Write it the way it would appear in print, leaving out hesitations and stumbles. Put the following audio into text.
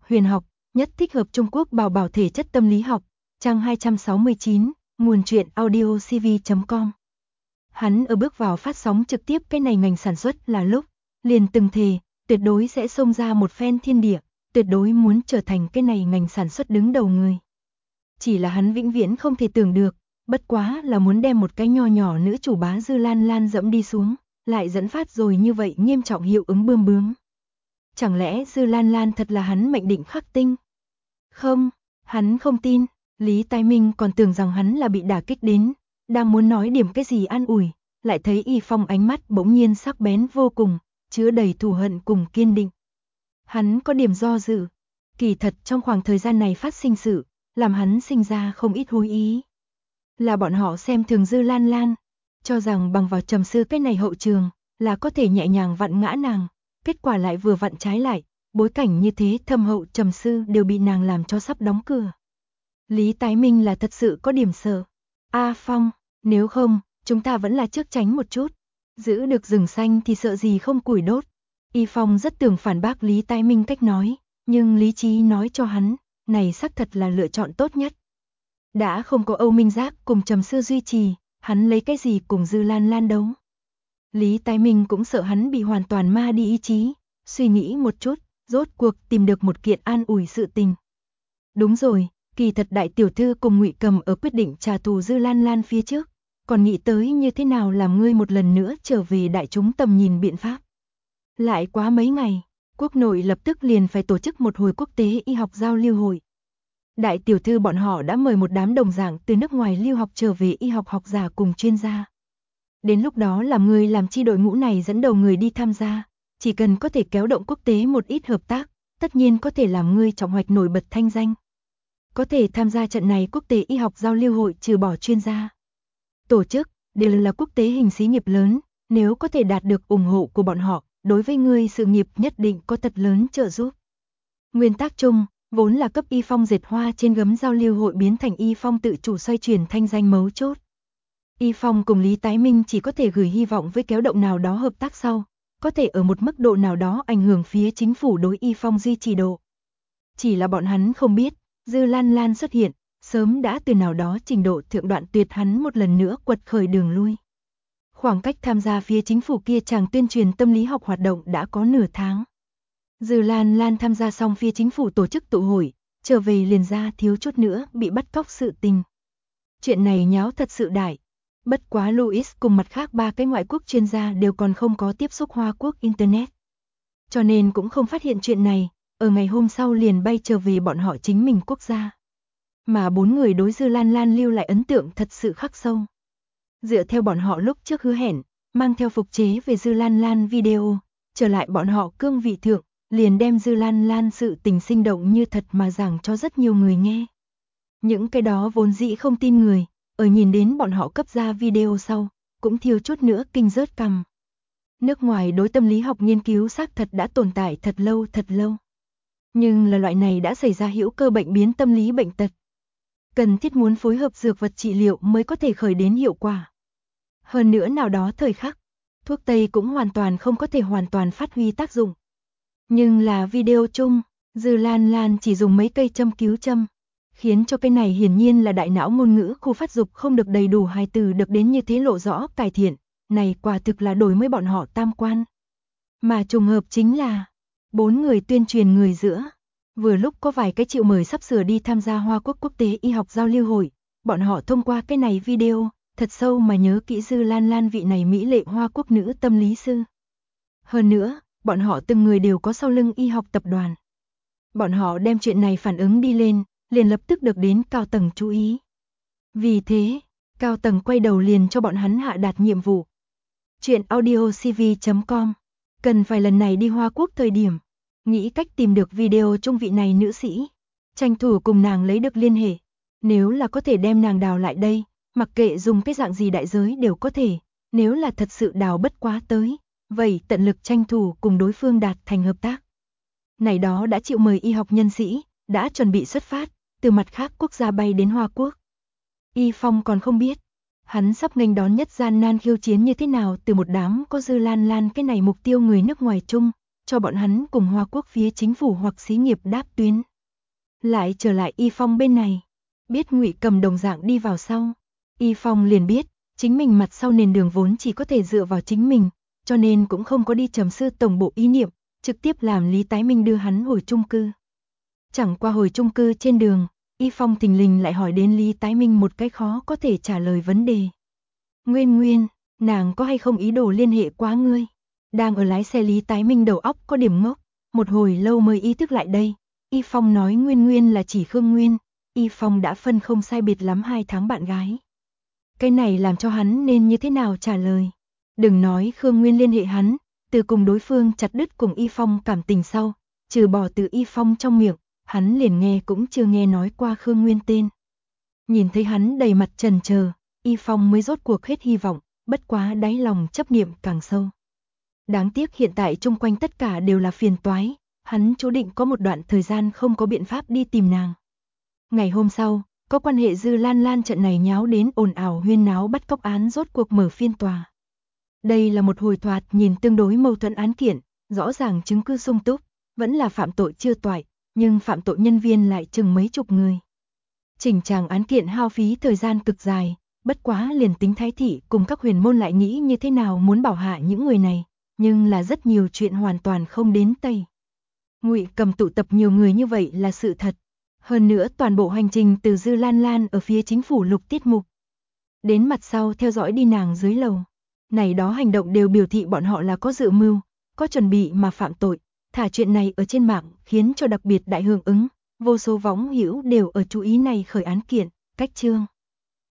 huyền học, nhất thích hợp Trung Quốc bảo bảo thể chất tâm lý học, trang 269, nguồn truyện audiocv.com. Hắn ở bước vào phát sóng trực tiếp cái này ngành sản xuất là lúc, liền từng thề, tuyệt đối sẽ xông ra một phen thiên địa, tuyệt đối muốn trở thành cái này ngành sản xuất đứng đầu người. Chỉ là hắn vĩnh viễn không thể tưởng được, bất quá là muốn đem một cái nho nhỏ nữ chủ bá Dư Lan Lan dẫm đi xuống, lại dẫn phát rồi như vậy nghiêm trọng hiệu ứng bươm bướm. Chẳng lẽ Dư Lan Lan thật là hắn mệnh định khắc tinh? Không, hắn không tin, Lý Tái Minh còn tưởng rằng hắn là bị đả kích đến, đang muốn nói điểm cái gì an ủi, lại thấy Y Phong ánh mắt bỗng nhiên sắc bén vô cùng, chứa đầy thù hận cùng kiên định. Hắn có điểm do dự, kỳ thật trong khoảng thời gian này phát sinh sự, làm hắn sinh ra không ít hối ý. Là bọn họ xem thường Dư Lan Lan, cho rằng bằng vào trầm sư cái này hậu trường, là có thể nhẹ nhàng vặn ngã nàng, kết quả lại vừa vặn trái lại, bối cảnh như thế thâm hậu trầm sư đều bị nàng làm cho sắp đóng cửa. Lý Tái Minh là thật sự có điểm sợ. A Phong, nếu không, chúng ta vẫn là trước tránh một chút, giữ được rừng xanh thì sợ gì không củi đốt. Y Phong rất tưởng phản bác Lý Tái Minh cách nói, nhưng lý trí nói cho hắn, này xác thật là lựa chọn tốt nhất. Đã không có Âu Minh Giác cùng trầm sư duy trì, hắn lấy cái gì cùng Dư Lan Lan đấu. Lý Tái Minh cũng sợ hắn bị hoàn toàn ma đi ý chí, suy nghĩ một chút, rốt cuộc tìm được một kiện an ủi sự tình. Đúng rồi, kỳ thật đại tiểu thư cùng Ngụy Cầm ở quyết định trả thù Dư Lan Lan phía trước, còn nghĩ tới như thế nào làm ngươi một lần nữa trở về đại chúng tầm nhìn biện pháp. Lại quá mấy ngày, quốc nội lập tức liền phải tổ chức một hồi quốc tế y học giao lưu hội. Đại tiểu thư bọn họ đã mời một đám đồng giảng từ nước ngoài lưu học trở về y học học giả cùng chuyên gia. Đến lúc đó làm người làm chi đội ngũ này dẫn đầu người đi tham gia, chỉ cần có thể kéo động quốc tế một ít hợp tác, tất nhiên có thể làm ngươi trọng hoạch nổi bật thanh danh. Có thể tham gia trận này quốc tế y học giao lưu hội trừ bỏ chuyên gia. Tổ chức đều là quốc tế hình xí nghiệp lớn, nếu có thể đạt được ủng hộ của bọn họ, đối với ngươi sự nghiệp nhất định có thật lớn trợ giúp. Nguyên tắc chung, vốn là cấp Y Phong dệt hoa trên gấm giao lưu hội biến thành Y Phong tự chủ xoay chuyển thanh danh mấu chốt. Y Phong cùng Lý Tái Minh chỉ có thể gửi hy vọng với kéo động nào đó hợp tác sau, có thể ở một mức độ nào đó ảnh hưởng phía chính phủ đối Y Phong duy trì độ. Chỉ là bọn hắn không biết, Dư Lan Lan xuất hiện, sớm đã từ nào đó trình độ thượng đoạn tuyệt hắn một lần nữa quật khởi đường lui. Khoảng cách tham gia phía chính phủ kia chàng tuyên truyền tâm lý học hoạt động đã có nửa tháng. Dư Lan Lan tham gia xong phía chính phủ tổ chức tụ hội, trở về liền ra thiếu chút nữa bị bắt cóc sự tình. Chuyện này nháo thật sự đại. Bất quá Louis cùng mặt khác 3 cái ngoại quốc chuyên gia đều còn không có tiếp xúc Hoa Quốc Internet. Cho nên cũng không phát hiện chuyện này, ở ngày hôm sau liền bay trở về bọn họ chính mình quốc gia. Mà 4 người đối Dư Lan Lan lưu lại ấn tượng thật sự khắc sâu. Dựa theo bọn họ lúc trước hứa hẹn, mang theo phục chế về Dư Lan Lan video, trở lại bọn họ cương vị thượng, liền đem Dư Lan Lan sự tình sinh động như thật mà giảng cho rất nhiều người nghe. Những cái đó vốn dĩ không tin người, ở nhìn đến bọn họ cấp ra video sau, cũng thiếu chút nữa kinh rớt cằm. Nước ngoài đối tâm lý học nghiên cứu xác thật đã tồn tại thật lâu. Nhưng là loại này đã xảy ra hữu cơ bệnh biến tâm lý bệnh tật. Cần thiết muốn phối hợp dược vật trị liệu mới có thể khởi đến hiệu quả. Hơn nữa nào đó thời khắc, thuốc Tây cũng hoàn toàn không có thể hoàn toàn phát huy tác dụng. Nhưng là video chung, Dư Lan Lan chỉ dùng mấy cây châm cứu châm, khiến cho cái này hiển nhiên là đại não ngôn ngữ khu phát dục không được đầy đủ hài từ được đến như thế lộ rõ cải thiện, này quả thực là đổi mới bọn họ tam quan. Mà trùng hợp chính là, 4 người tuyên truyền người giữa, vừa lúc có vài cái chịu mời sắp sửa đi tham gia Hoa Quốc quốc tế y học giao lưu hội, bọn họ thông qua cái này video, thật sâu mà nhớ kỹ Dư Lan Lan vị này mỹ lệ Hoa Quốc nữ tâm lý sư. Hơn nữa, bọn họ từng người đều có sau lưng y học tập đoàn. Bọn họ đem chuyện này phản ứng đi lên, liền lập tức được đến cao tầng chú ý. Vì thế, cao tầng quay đầu liền cho bọn hắn hạ đạt nhiệm vụ. Chuyện audiocv.com, cần phải lần này đi Hoa Quốc thời điểm, nghĩ cách tìm được video trong vị này nữ sĩ, tranh thủ cùng nàng lấy được liên hệ. Nếu là có thể đem nàng đào lại đây, mặc kệ dùng cái dạng gì đại giới đều có thể, nếu là thật sự đào bất quá tới, vậy tận lực tranh thủ cùng đối phương đạt thành hợp tác. Này đó đã chịu mời y học nhân sĩ, đã chuẩn bị xuất phát, từ mặt khác quốc gia bay đến Hoa Quốc. Y Phong còn không biết, hắn sắp nghênh đón nhất gian nan khiêu chiến như thế nào từ một đám có Dư Lan Lan cái này mục tiêu người nước ngoài chung, cho bọn hắn cùng Hoa Quốc phía chính phủ hoặc xí nghiệp đáp tuyến. Lại trở lại Y Phong bên này, biết Ngụy Cầm đồng dạng đi vào sau, Y Phong liền biết, chính mình mặt sau nền đường vốn chỉ có thể dựa vào chính mình, cho nên cũng không có đi Trầm sư tổng bộ ý niệm, trực tiếp làm Lý Tái Minh đưa hắn hồi chung cư. Chẳng qua hồi chung cư trên đường, Y Phong thình lình lại hỏi đến Lý Tái Minh một cái khó có thể trả lời vấn đề. Nguyên Nguyên, nàng có hay không ý đồ liên hệ quá ngươi? Đang ở lái xe Lý Tái Minh đầu óc có điểm ngốc, một hồi lâu mới ý thức lại đây. Y Phong nói Nguyên Nguyên là chỉ Khương Nguyên, Y Phong đã phân không sai biệt lắm 2 tháng bạn gái. Cái này làm cho hắn nên như thế nào trả lời? Đừng nói Khương Nguyên liên hệ hắn, từ cùng đối phương chặt đứt cùng Y Phong cảm tình sau, trừ bỏ từ Y Phong trong miệng, hắn liền nghe cũng chưa nghe nói qua Khương Nguyên tên. Nhìn thấy hắn đầy mặt chần chờ, Y Phong mới rốt cuộc hết hy vọng, bất quá đáy lòng chấp niệm càng sâu. Đáng tiếc hiện tại chung quanh tất cả đều là phiền toái, hắn chú định có một đoạn thời gian không có biện pháp đi tìm nàng. Ngày hôm sau, có quan hệ Dư Lan Lan trận này nháo đến ồn ào huyên náo bắt cóc án rốt cuộc mở phiên tòa. Đây là một hồi thoạt nhìn tương đối mâu thuẫn án kiện, rõ ràng chứng cứ sung túc, vẫn là phạm tội chưa toại, nhưng phạm tội nhân viên lại chừng mấy chục người. Chỉnh tràng án kiện hao phí thời gian cực dài, bất quá liền tính Thái thị cùng các huyền môn lại nghĩ như thế nào muốn bảo hạ những người này, nhưng là rất nhiều chuyện hoàn toàn không đến tay. Ngụy Cầm tụ tập nhiều người như vậy là sự thật. Hơn nữa toàn bộ hành trình từ Dư Lan Lan ở phía chính phủ Lục tiết mục đến mặt sau theo dõi đi nàng dưới lầu. Này đó hành động đều biểu thị bọn họ là có dự mưu, có chuẩn bị mà phạm tội. Thả chuyện này ở trên mạng khiến cho đặc biệt đại hưởng ứng, vô số võng hữu đều ở chú ý này khởi án kiện, cách chương.